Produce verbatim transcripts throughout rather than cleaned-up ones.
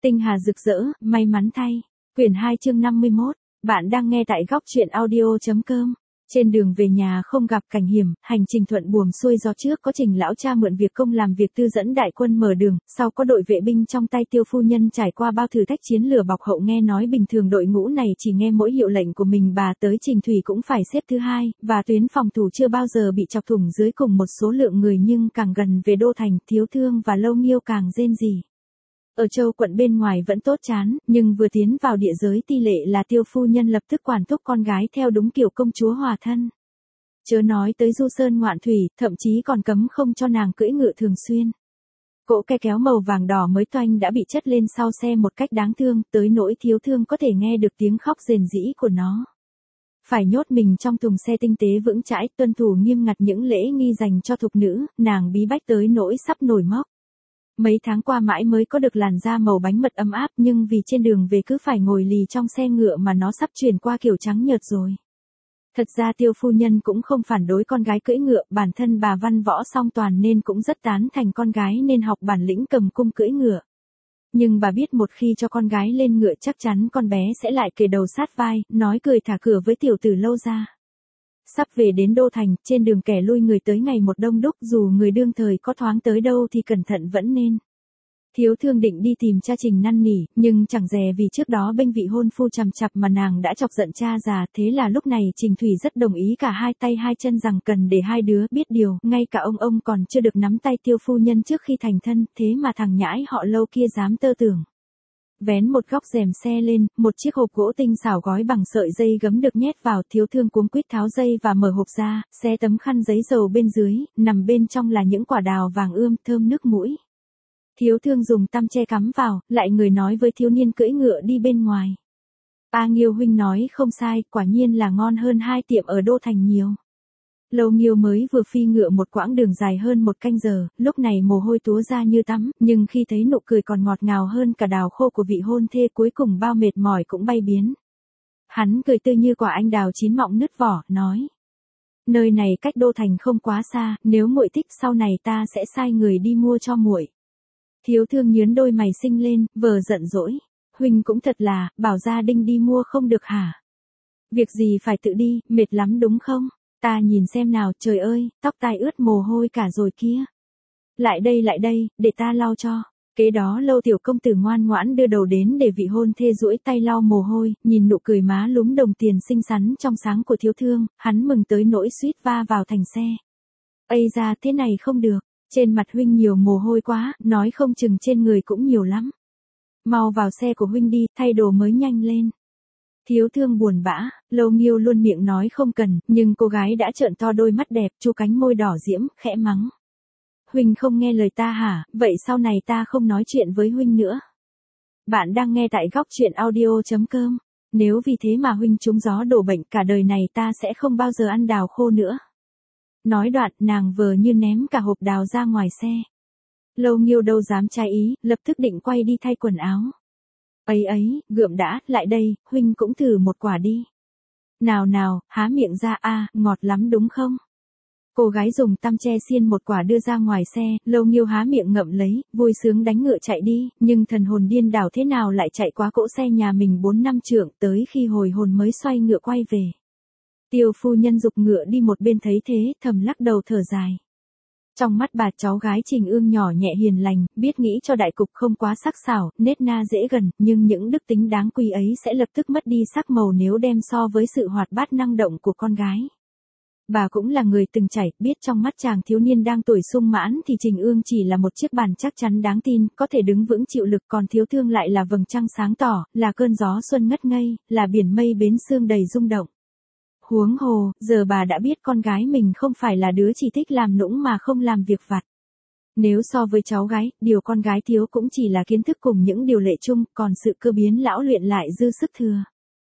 Tinh hà rực rỡ, may mắn thay. Quyển hai chương năm mươi mốt. Bạn đang nghe tại góc truyện audio.com. Trên đường về nhà không gặp cảnh hiểm, hành trình thuận buồm xuôi gió. Trước có Trình lão cha mượn việc công làm việc tư dẫn đại quân mở đường, sau có đội vệ binh trong tay Tiêu phu nhân trải qua bao thử thách chiến lửa bọc hậu. Nghe nói bình thường đội ngũ này chỉ nghe mỗi hiệu lệnh của mình, bà tới Trình Thủy cũng phải xếp thứ hai, và tuyến phòng thủ chưa bao giờ bị chọc thủng dưới cùng một số lượng người. Nhưng càng gần về đô thành, Thiếu Thương và Lâu Nghiêu càng rên rỉ. Ở châu quận bên ngoài vẫn tốt chán, nhưng vừa tiến vào địa giới ti lệ là Tiêu phu nhân lập tức quản thúc con gái theo đúng kiểu công chúa hòa thân. Chớ nói tới du sơn ngoạn thủy, thậm chí còn cấm không cho nàng cưỡi ngựa thường xuyên. Cỗ ke kéo màu vàng đỏ mới toanh đã bị chất lên sau xe một cách đáng thương, tới nỗi Thiếu Thương có thể nghe được tiếng khóc rền rĩ của nó. Phải nhốt mình trong thùng xe tinh tế vững chãi, tuân thủ nghiêm ngặt những lễ nghi dành cho thục nữ, nàng bí bách tới nỗi sắp nổi móc. Mấy tháng qua mãi mới có được làn da màu bánh mật ấm áp, nhưng vì trên đường về cứ phải ngồi lì trong xe ngựa mà nó sắp chuyển qua kiểu trắng nhợt rồi. Thật ra Tiêu phu nhân cũng không phản đối con gái cưỡi ngựa, bản thân bà văn võ song toàn nên cũng rất tán thành con gái nên học bản lĩnh cầm cung cưỡi ngựa. Nhưng bà biết một khi cho con gái lên ngựa chắc chắn con bé sẽ lại kề đầu sát vai, nói cười thả cửa với tiểu tử Lâu gia. Sắp về đến đô thành, trên đường kẻ lui người tới ngày một đông đúc, dù người đương thời có thoáng tới đâu thì cẩn thận vẫn nên. Thiếu Thương định đi tìm cha Trình năn nỉ, nhưng chẳng dè vì trước đó bênh vị hôn phu chằm chặp mà nàng đã chọc giận cha già. Thế là lúc này Trình Thủy rất đồng ý cả hai tay hai chân rằng cần để hai đứa biết điều. Ngay cả ông ông còn chưa được nắm tay Tiêu phu nhân trước khi thành thân, thế mà thằng nhãi họ Lâu kia dám tơ tưởng. Vén một góc rèm xe lên, một chiếc hộp gỗ tinh xảo gói bằng sợi dây gấm được nhét vào. Thiếu Thương cuống quýt tháo dây và mở hộp ra, xé tấm khăn giấy dầu bên dưới, nằm bên trong là những quả đào vàng ươm thơm nước mũi. Thiếu Thương dùng tăm che cắm vào, lại người nói với thiếu niên cưỡi ngựa đi bên ngoài. A Nghiêu huynh nói không sai, quả nhiên là ngon hơn hai tiệm ở đô thành nhiều. Lâu Nghiêu mới vừa phi ngựa một quãng đường dài hơn một canh giờ, lúc này mồ hôi túa ra như tắm, nhưng khi thấy nụ cười còn ngọt ngào hơn cả đào khô của vị hôn thê, cuối cùng bao mệt mỏi cũng bay biến. Hắn cười tươi như quả anh đào chín mọng nứt vỏ, nói: nơi này cách đô thành không quá xa, nếu muội thích sau này ta sẽ sai người đi mua cho muội. Thiếu Thương nhướng đôi mày xinh lên, vờ giận dỗi: huynh cũng thật là, bảo gia đình đi mua không được hả? Việc gì phải tự đi, mệt lắm đúng không? Ta nhìn xem nào, trời ơi, tóc tai ướt mồ hôi cả rồi kia. Lại đây lại đây, để ta lau cho. Kế đó Lâu tiểu công tử ngoan ngoãn đưa đầu đến để vị hôn thê duỗi tay lau mồ hôi, nhìn nụ cười má lúm đồng tiền xinh xắn trong sáng của Thiếu Thương, hắn mừng tới nỗi suýt va vào thành xe. Ây da, thế này không được, trên mặt huynh nhiều mồ hôi quá, nói không chừng trên người cũng nhiều lắm. Mau vào xe của huynh đi, thay đồ mới nhanh lên. Thiếu Thương buồn bã, Lâu Nghiêu luôn miệng nói không cần, nhưng cô gái đã trợn to đôi mắt đẹp, chu cánh môi đỏ diễm, khẽ mắng: huynh không nghe lời ta hả, vậy sau này ta không nói chuyện với huynh nữa. Bạn đang nghe tại góc truyện audio.com. Nếu vì thế mà huynh trúng gió đổ bệnh, cả đời này ta sẽ không bao giờ ăn đào khô nữa. Nói đoạn, nàng vờ như ném cả hộp đào ra ngoài xe. Lâu Nghiêu đâu dám trái ý, lập tức định quay đi thay quần áo. Ấy ấy, gượm đã, lại đây, huynh cũng thử một quả đi. Nào nào, há miệng ra, a, ngọt lắm đúng không? Cô gái dùng tăm che xiên một quả đưa ra ngoài xe, Lâu Nghiêu há miệng ngậm lấy, vui sướng đánh ngựa chạy đi, nhưng thần hồn điên đảo thế nào lại chạy quá cỗ xe nhà mình bốn năm trượng, tới khi hồi hồn mới xoay ngựa quay về. Tiêu phu nhân giục ngựa đi một bên thấy thế, thầm lắc đầu thở dài. Trong mắt bà cháu gái Trình Ương nhỏ nhẹ hiền lành, biết nghĩ cho đại cục, không quá sắc sảo, nết na dễ gần, nhưng những đức tính đáng quý ấy sẽ lập tức mất đi sắc màu nếu đem so với sự hoạt bát năng động của con gái. Bà cũng là người từng trải, biết trong mắt chàng thiếu niên đang tuổi sung mãn thì Trình Ương chỉ là một chiếc bàn chắc chắn đáng tin, có thể đứng vững chịu lực, còn Thiếu Thương lại là vầng trăng sáng tỏ, là cơn gió xuân ngất ngây, là biển mây bến sương đầy rung động. Huống hồ, giờ bà đã biết con gái mình không phải là đứa chỉ thích làm nũng mà không làm việc vặt. Nếu so với cháu gái, điều con gái thiếu cũng chỉ là kiến thức cùng những điều lệ chung, còn sự cơ biến lão luyện lại dư sức thừa.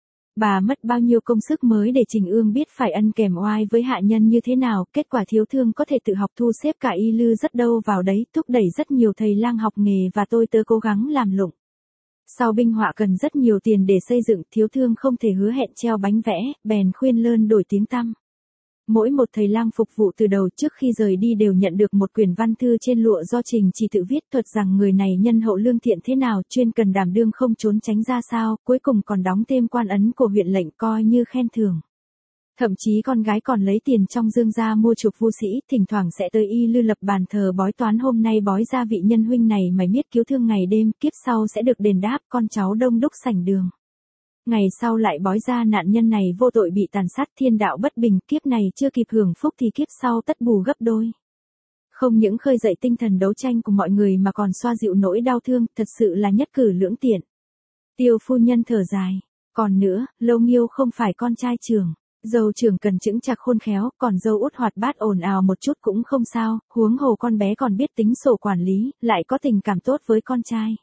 Bà mất bao nhiêu công sức mới để Trình Ương biết phải ân kèm oai với hạ nhân như thế nào, kết quả Thiếu Thương có thể tự học thu xếp cả y lư rất đâu vào đấy, thúc đẩy rất nhiều thầy lang học nghề và tôi tớ cố gắng làm lụng. Sau binh họa cần rất nhiều tiền để xây dựng, Thiếu Thương không thể hứa hẹn treo bánh vẽ, bèn khuyên lơn đổi tiếng tăm. Mỗi một thầy lang phục vụ từ đầu trước khi rời đi đều nhận được một quyển văn thư trên lụa do Trình Chỉ tự viết thuật rằng người này nhân hậu lương thiện thế nào, chuyên cần đảm đương không trốn tránh ra sao, cuối cùng còn đóng thêm quan ấn của huyện lệnh coi như khen thưởng. Thậm chí con gái còn lấy tiền trong dương ra mua chuộc vu sĩ, thỉnh thoảng sẽ tới y lư lập bàn thờ bói toán hôm nay bói ra vị nhân huynh này mày miết cứu thương ngày đêm, kiếp sau sẽ được đền đáp, con cháu đông đúc sảnh đường. Ngày sau lại bói ra nạn nhân này vô tội bị tàn sát, thiên đạo bất bình, kiếp này chưa kịp hưởng phúc thì kiếp sau tất bù gấp đôi. Không những khơi dậy tinh thần đấu tranh của mọi người mà còn xoa dịu nỗi đau thương, thật sự là nhất cử lưỡng tiện. Tiêu phu nhân thở dài. Còn nữa, Lâu Nghiêu không phải con trai trưởng. Dâu trưởng cần chững chạc khôn khéo, còn dâu út hoạt bát ồn ào một chút cũng không sao, huống hồ con bé còn biết tính sổ quản lý, lại có tình cảm tốt với con trai.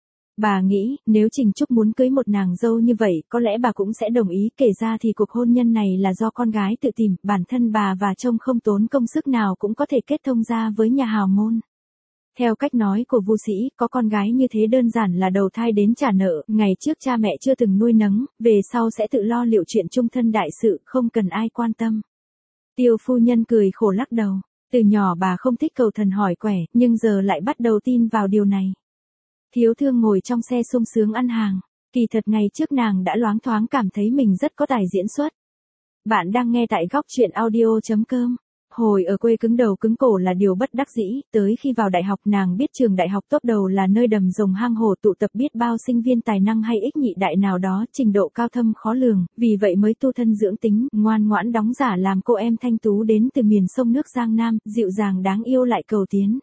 Bà nghĩ, nếu Trình Trúc muốn cưới một nàng dâu như vậy, có lẽ bà cũng sẽ đồng ý, kể ra thì cuộc hôn nhân này là do con gái tự tìm, bản thân bà và chồng không tốn công sức nào cũng có thể kết thông ra với nhà hào môn. Theo cách nói của vu sĩ, có con gái như thế đơn giản là đầu thai đến trả nợ, ngày trước cha mẹ chưa từng nuôi nấng, về sau sẽ tự lo liệu chuyện chung thân đại sự, không cần ai quan tâm. Tiêu phu nhân cười khổ lắc đầu, từ nhỏ bà không thích cầu thần hỏi quẻ, nhưng giờ lại bắt đầu tin vào điều này. Thiếu thương ngồi trong xe sung sướng ăn hàng, kỳ thật ngày trước nàng đã loáng thoáng cảm thấy mình rất có tài diễn xuất. Bạn đang nghe tại góc truyện audio chấm com. Hồi ở quê cứng đầu cứng cổ là điều bất đắc dĩ, tới khi vào đại học nàng biết trường đại học top đầu là nơi đầm rồng hang hổ tụ tập biết bao sinh viên tài năng hay ích nhị đại nào đó, trình độ cao thâm khó lường, vì vậy mới tu thân dưỡng tính, ngoan ngoãn đóng giả làm cô em thanh tú đến từ miền sông nước Giang Nam, dịu dàng đáng yêu lại cầu tiến.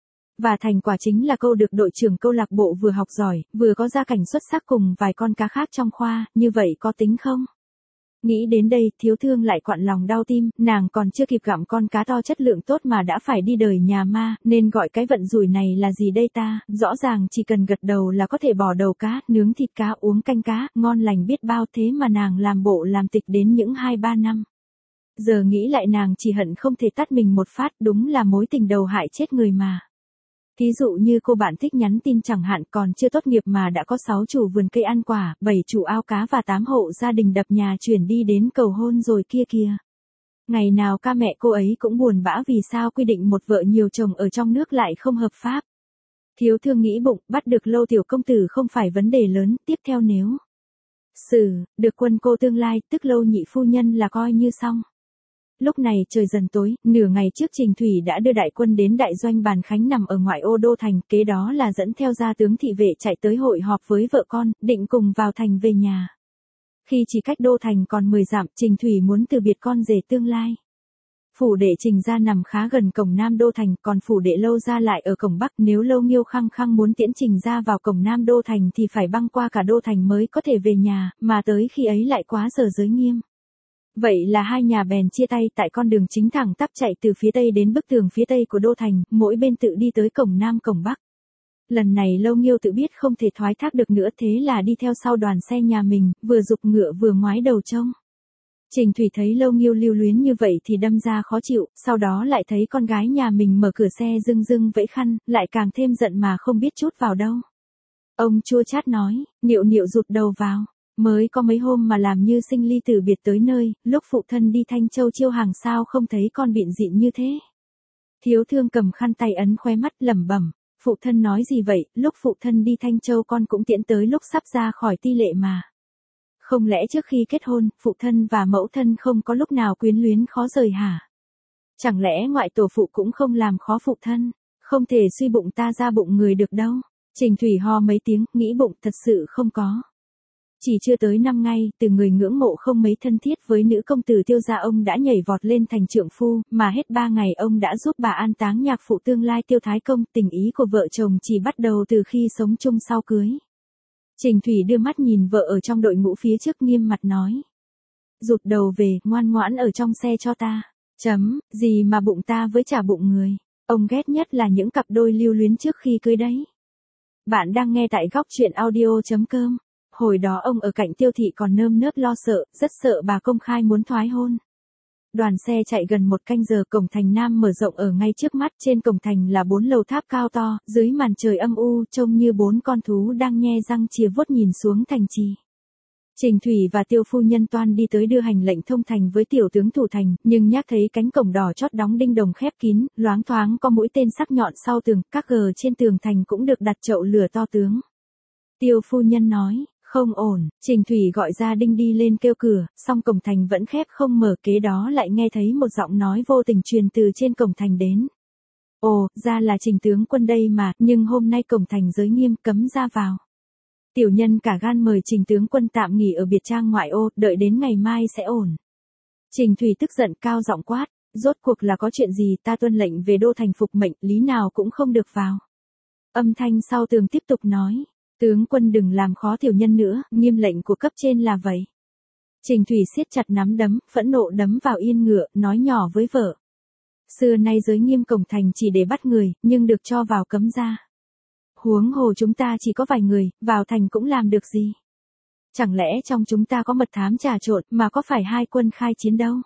Và thành quả chính là câu được đội trưởng câu lạc bộ vừa học giỏi, vừa có gia cảnh xuất sắc cùng vài con cá khác trong khoa, như vậy có tính không? Nghĩ đến đây, thiếu thương lại quặn lòng đau tim, nàng còn chưa kịp gặm con cá to chất lượng tốt mà đã phải đi đời nhà ma, nên gọi cái vận rủi này là gì đây ta, rõ ràng chỉ cần gật đầu là có thể bỏ đầu cá, nướng thịt cá, uống canh cá, ngon lành biết bao, thế mà nàng làm bộ làm tịch đến những hai ba năm. Giờ nghĩ lại nàng chỉ hận không thể tát mình một phát, đúng là mối tình đầu hại chết người mà. Thí dụ như cô bạn thích nhắn tin chẳng hạn, còn chưa tốt nghiệp mà đã có sáu chủ vườn cây ăn quả, bảy chủ ao cá và tám hộ gia đình đập nhà chuyển đi đến cầu hôn rồi kia kìa. Ngày nào ca mẹ cô ấy cũng buồn bã vì sao quy định một vợ nhiều chồng ở trong nước lại không hợp pháp. Thiếu thương nghĩ bụng, bắt được Lâu tiểu công tử không phải vấn đề lớn, tiếp theo nếu xử được quân cô tương lai, tức Lâu nhị phu nhân là coi như xong. Lúc này trời dần tối, nửa ngày trước Trình Thủy đã đưa đại quân đến đại doanh Bàn Khánh nằm ở ngoại ô đô thành, kế đó là dẫn theo gia tướng thị vệ chạy tới hội họp với vợ con, định cùng vào thành về nhà. Khi chỉ cách đô thành còn mười dặm, Trình Thủy muốn từ biệt con rể tương lai. Phủ đệ Trình gia nằm khá gần cổng Nam đô thành, còn phủ đệ Lâu gia lại ở cổng Bắc, nếu Lâu Nghiêu khăng khăng muốn tiễn Trình gia vào cổng Nam đô thành thì phải băng qua cả đô thành mới có thể về nhà, mà tới khi ấy lại quá giờ giới nghiêm. Vậy là hai nhà bèn chia tay tại con đường chính thẳng tắp chạy từ phía tây đến bức tường phía tây của đô thành, mỗi bên tự đi tới cổng Nam cổng Bắc. Lần này Lâu Nghiêu tự biết không thể thoái thác được nữa, thế là đi theo sau đoàn xe nhà mình, vừa giục ngựa vừa ngoái đầu trông. Trình Thủy thấy Lâu Nghiêu lưu luyến như vậy thì đâm ra khó chịu, sau đó lại thấy con gái nhà mình mở cửa xe rưng rưng vẫy khăn, lại càng thêm giận mà không biết chút vào đâu. Ông chua chát nói, Niệu Niệu rụt đầu vào. Mới có mấy hôm mà làm như sinh ly tử biệt tới nơi, lúc phụ thân đi Thanh Châu chiêu hàng sao không thấy con bịn dịn như thế. Thiếu thương cầm khăn tay ấn khóe mắt lẩm bẩm, phụ thân nói gì vậy, lúc phụ thân đi Thanh Châu con cũng tiễn tới lúc sắp ra khỏi ti lệ mà. Không lẽ trước khi kết hôn, phụ thân và mẫu thân không có lúc nào quyến luyến khó rời hả? Chẳng lẽ ngoại tổ phụ cũng không làm khó phụ thân, không thể suy bụng ta ra bụng người được đâu. Trình Thủy ho mấy tiếng, nghĩ bụng thật sự không có. Chỉ chưa tới năm ngày, từ người ngưỡng mộ không mấy thân thiết với nữ công tử Tiêu gia ông đã nhảy vọt lên thành trượng phu, mà hết ba ngày ông đã giúp bà an táng nhạc phụ tương lai Tiêu Thái Công, tình ý của vợ chồng chỉ bắt đầu từ khi sống chung sau cưới. Trình Thủy đưa mắt nhìn vợ ở trong đội ngũ phía trước nghiêm mặt nói. Rụt đầu về, ngoan ngoãn ở trong xe cho ta. Chấm, gì mà bụng ta với trả bụng người. Ông ghét nhất là những cặp đôi lưu luyến trước khi cưới đấy. Bạn đang nghe tại góc truyện audio chấm com. Hồi đó ông ở cạnh Tiêu thị còn nơm nớp lo sợ, rất sợ bà công khai muốn thoái hôn. Đoàn xe chạy gần một canh giờ, cổng thành Nam mở rộng ở ngay trước mắt, trên cổng thành là bốn lầu tháp cao to, dưới màn trời âm u, trông như bốn con thú đang nhe răng chìa vuốt nhìn xuống thành trì. Trình Thủy và Tiêu phu nhân toan đi tới đưa hành lệnh thông thành với tiểu tướng thủ thành, nhưng nhác thấy cánh cổng đỏ chót đóng đinh đồng khép kín, loáng thoáng có mũi tên sắc nhọn sau tường, các gờ trên tường thành cũng được đặt chậu lửa to tướng. Tiêu phu nhân nói, không ổn, Trình Thủy gọi gia đinh đi lên kêu cửa, song cổng thành vẫn khép không mở, kế đó lại nghe thấy một giọng nói vô tình truyền từ trên cổng thành đến. Ồ, ra là Trình tướng quân đây mà, nhưng hôm nay cổng thành giới nghiêm cấm ra vào. Tiểu nhân cả gan mời Trình tướng quân tạm nghỉ ở biệt trang ngoại ô, đợi đến ngày mai sẽ ổn. Trình Thủy tức giận cao giọng quát, rốt cuộc là có chuyện gì, ta tuân lệnh về đô thành phục mệnh, lý nào cũng không được vào. Âm thanh sau tường tiếp tục nói, tướng quân đừng làm khó tiểu nhân nữa, nghiêm lệnh của cấp trên là vậy. Trình Thủy siết chặt nắm đấm, phẫn nộ đấm vào yên ngựa, nói nhỏ với vợ. Xưa nay giới nghiêm cổng thành chỉ để bắt người, nhưng được cho vào cấm ra. Huống hồ chúng ta chỉ có vài người, vào thành cũng làm được gì. Chẳng lẽ trong chúng ta có mật thám trà trộn mà có phải hai quân khai chiến đâu.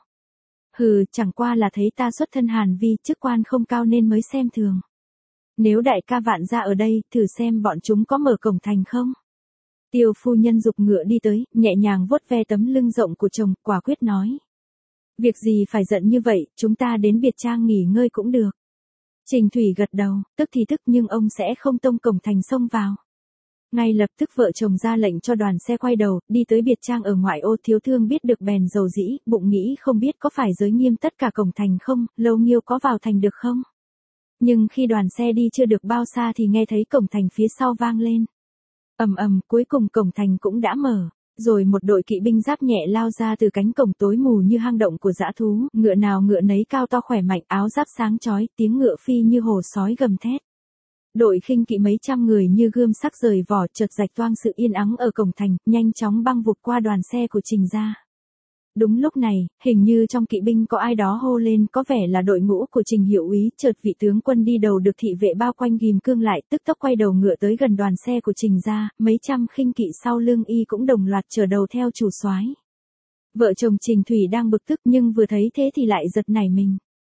Hừ, chẳng qua là thấy ta xuất thân Hàn Vi, chức quan không cao nên mới xem thường. Nếu đại ca Vạn gia ở đây, thử xem bọn chúng có mở cổng thành không. Tiêu phu nhân giục ngựa đi tới, nhẹ nhàng vuốt ve tấm lưng rộng của chồng, quả quyết nói. Việc gì phải giận như vậy, chúng ta đến biệt trang nghỉ ngơi cũng được. Trình Thủy gật đầu, tức thì tức nhưng ông sẽ không tông cổng thành xông vào. Ngay lập tức vợ chồng ra lệnh cho đoàn xe quay đầu, đi tới biệt trang ở ngoại ô. Thiếu thương biết được bèn dầu dĩ, bụng nghĩ không biết có phải giới nghiêm tất cả cổng thành không, Lâu Nghiêu có vào thành được không. Nhưng khi đoàn xe đi chưa được bao xa thì nghe thấy cổng thành phía sau vang lên. Ầm ầm, cuối cùng cổng thành cũng đã mở. Rồi một đội kỵ binh giáp nhẹ lao ra từ cánh cổng tối mù như hang động của dã thú, ngựa nào ngựa nấy cao to khỏe mạnh, áo giáp sáng chói, tiếng ngựa phi như hổ sói gầm thét. Đội khinh kỵ mấy trăm người như gươm sắc rời vỏ, chợt rạch toang sự yên ắng ở cổng thành, nhanh chóng băng vụt qua đoàn xe của Trình gia. Đúng lúc này, hình như trong kỵ binh có ai đó hô lên, có vẻ là đội ngũ của Trình Hiệu úy, chợt vị tướng quân đi đầu được thị vệ bao quanh ghim cương lại, tức tốc quay đầu ngựa tới gần đoàn xe của Trình gia, mấy trăm khinh kỵ sau lưng y cũng đồng loạt trở đầu theo chủ soái. Vợ chồng Trình Thủy đang bực tức nhưng vừa thấy thế thì lại giật nảy mình.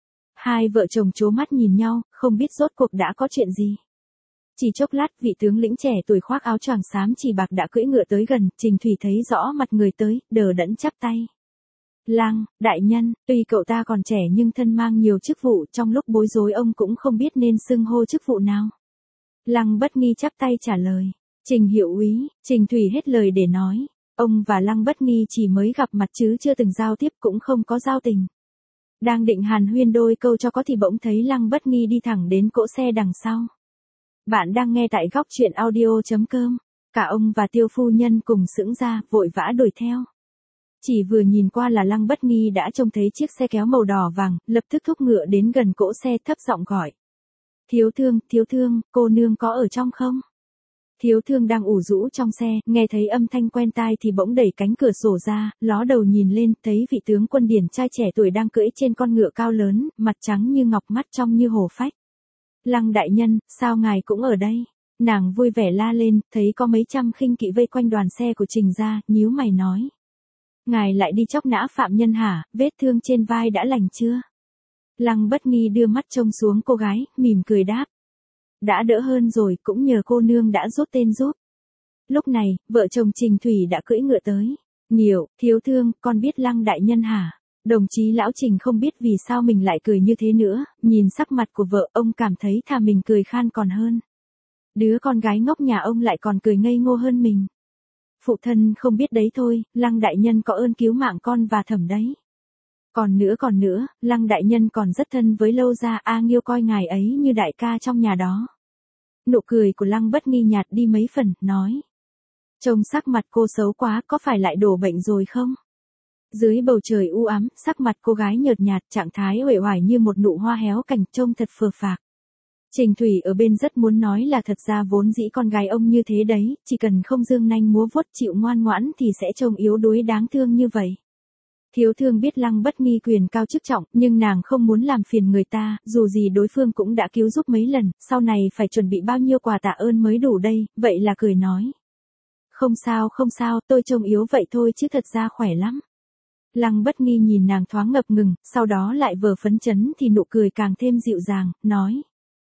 Hai vợ chồng trố mắt nhìn nhau, không biết rốt cuộc đã có chuyện gì. Chỉ chốc lát, vị tướng lĩnh trẻ tuổi khoác áo choàng xám chỉ bạc đã cưỡi ngựa tới gần, Trình Thủy thấy rõ mặt người tới, đờ đẫn chắp tay. Lăng, đại nhân, tuy cậu ta còn trẻ nhưng thân mang nhiều chức vụ, trong lúc bối rối ông cũng không biết nên xưng hô chức vụ nào. Lăng Bất Nghi chắp tay trả lời. Trình Hiệu úy, Trình Thủy hết lời để nói. Ông và Lăng Bất Nghi chỉ mới gặp mặt chứ chưa từng giao tiếp, cũng không có giao tình. Đang định hàn huyên đôi câu cho có thì bỗng thấy Lăng Bất Nghi đi thẳng đến cỗ xe đằng sau. Bạn đang nghe tại góc truyện audio chấm com. Cả ông và Tiêu phu nhân cùng sững ra, vội vã đuổi theo. Chỉ vừa nhìn qua là Lăng Bất Nghi đã trông thấy chiếc xe kéo màu đỏ vàng, lập tức thúc ngựa đến gần cỗ xe, thấp giọng gọi. Thiếu thương, thiếu thương, cô nương có ở trong không? Thiếu thương đang ủ rũ trong xe, nghe thấy âm thanh quen tai thì bỗng đẩy cánh cửa sổ ra, ló đầu nhìn lên, thấy vị tướng quân điển trai trẻ tuổi đang cưỡi trên con ngựa cao lớn, mặt trắng như ngọc, mắt trong như hổ phách. Lăng đại nhân, sao ngài cũng ở đây? Nàng vui vẻ la lên, thấy có mấy trăm khinh kỵ vây quanh đoàn xe của Trình gia, nhíu mày nói. Ngài lại đi chóc nã phạm nhân hả, vết thương trên vai đã lành chưa? Lăng Bất Nghi đưa mắt trông xuống cô gái, mỉm cười đáp. Đã đỡ hơn rồi, cũng nhờ cô nương đã rút tên giúp. Lúc này, vợ chồng Trình Thủy đã cưỡi ngựa tới. Nhiều, thiếu thương, con biết Lăng đại nhân hả? Đồng chí lão Trình không biết vì sao mình lại cười như thế nữa, nhìn sắc mặt của vợ ông cảm thấy thà mình cười khan còn hơn. Đứa con gái ngốc nhà ông lại còn cười ngây ngô hơn mình. Phụ thân không biết đấy thôi, Lăng đại nhân có ơn cứu mạng con và Thẩm đấy. Còn nữa còn nữa, Lăng đại nhân còn rất thân với Lâu gia, A Nghiêu coi ngài ấy như đại ca trong nhà đó. Nụ cười của Lăng Bất Nghi nhạt đi mấy phần, nói. Trông sắc mặt cô xấu quá, có phải lại đổ bệnh rồi không? Dưới bầu trời u ám, sắc mặt cô gái nhợt nhạt, trạng thái uể oải như một nụ hoa héo cành, trông thật phờ phạc. Trình Thủy ở bên rất muốn nói là thật ra vốn dĩ con gái ông như thế đấy, chỉ cần không dương nanh múa vuốt chịu ngoan ngoãn thì sẽ trông yếu đuối đáng thương như vậy. Thiếu thương biết Lăng Bất Nghi quyền cao chức trọng, nhưng nàng không muốn làm phiền người ta, dù gì đối phương cũng đã cứu giúp mấy lần, sau này phải chuẩn bị bao nhiêu quà tạ ơn mới đủ đây, vậy là cười nói. Không sao không sao, tôi trông yếu vậy thôi chứ thật ra khỏe lắm. Lăng Bất Nghi nhìn nàng thoáng ngập ngừng, sau đó lại vờ phấn chấn thì nụ cười càng thêm dịu dàng, nói.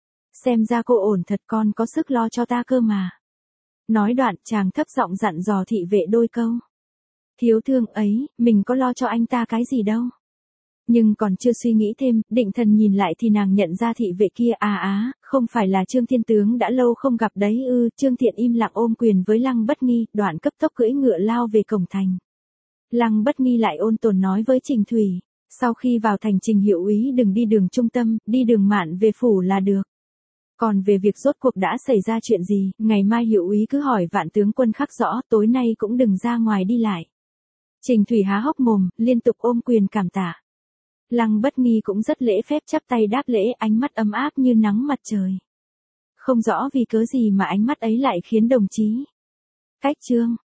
Xem ra cô ổn thật, con có sức lo cho ta cơ mà. Nói đoạn chàng thấp giọng dặn dò thị vệ đôi câu. Thiếu thương ấy, mình có lo cho anh ta cái gì đâu. Nhưng còn chưa suy nghĩ thêm, định thần nhìn lại thì nàng nhận ra thị vệ kia à á, không phải là Trương Thiên Tướng đã lâu không gặp đấy ư. Trương Thiện im lặng ôm quyền với Lăng Bất Nghi, đoạn cấp tốc cưỡi ngựa lao về cổng thành. Lăng Bất Nghi lại ôn tồn nói với Trình Thủy, sau khi vào thành Trình hiệu úy đừng đi đường trung tâm, đi đường mạn về phủ là được. Còn về việc rốt cuộc đã xảy ra chuyện gì, ngày mai hiệu úy cứ hỏi Vạn tướng quân khắc rõ, tối nay cũng đừng ra ngoài đi lại. Trình Thủy há hốc mồm, liên tục ôm quyền cảm tạ. Lăng Bất Nghi cũng rất lễ phép chắp tay đáp lễ, ánh mắt ấm áp như nắng mặt trời. Không rõ vì cớ gì mà ánh mắt ấy lại khiến đồng chí Cách Trương